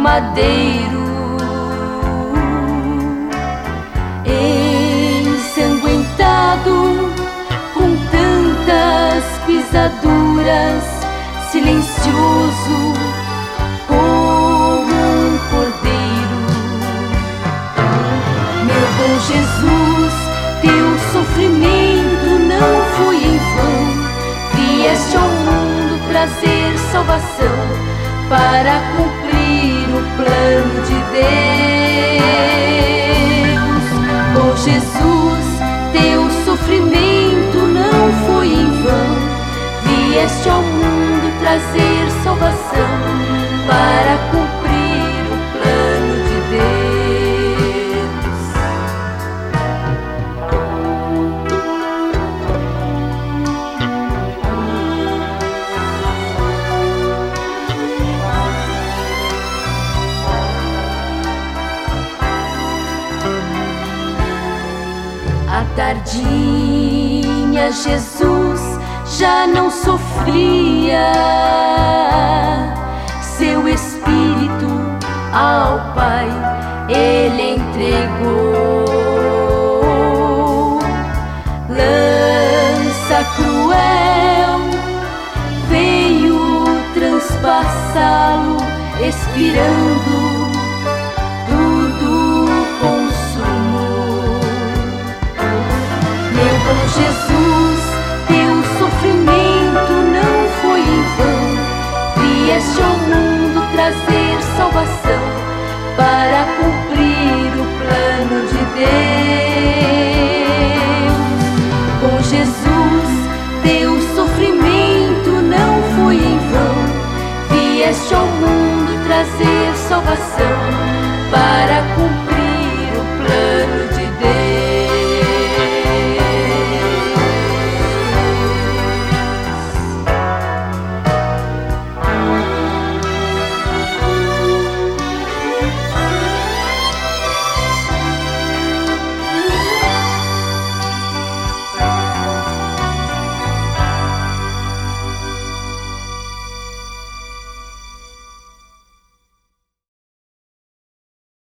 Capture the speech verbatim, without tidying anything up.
madeiro, ensanguentado com tantas pisaduras, silencioso como um cordeiro. Meu bom Jesus, teu sofrimento não foi em vão. Vieste ao mundo trazer salvação para cumprir o plano de Deus. Oh Jesus, teu sofrimento não foi em vão. Vieste ao mundo trazer salvação para cumprir o plano de Deus. À tardinha Jesus já não sofria, seu espírito ao Pai ele entregou. Lança cruel veio transpassá-lo, expirando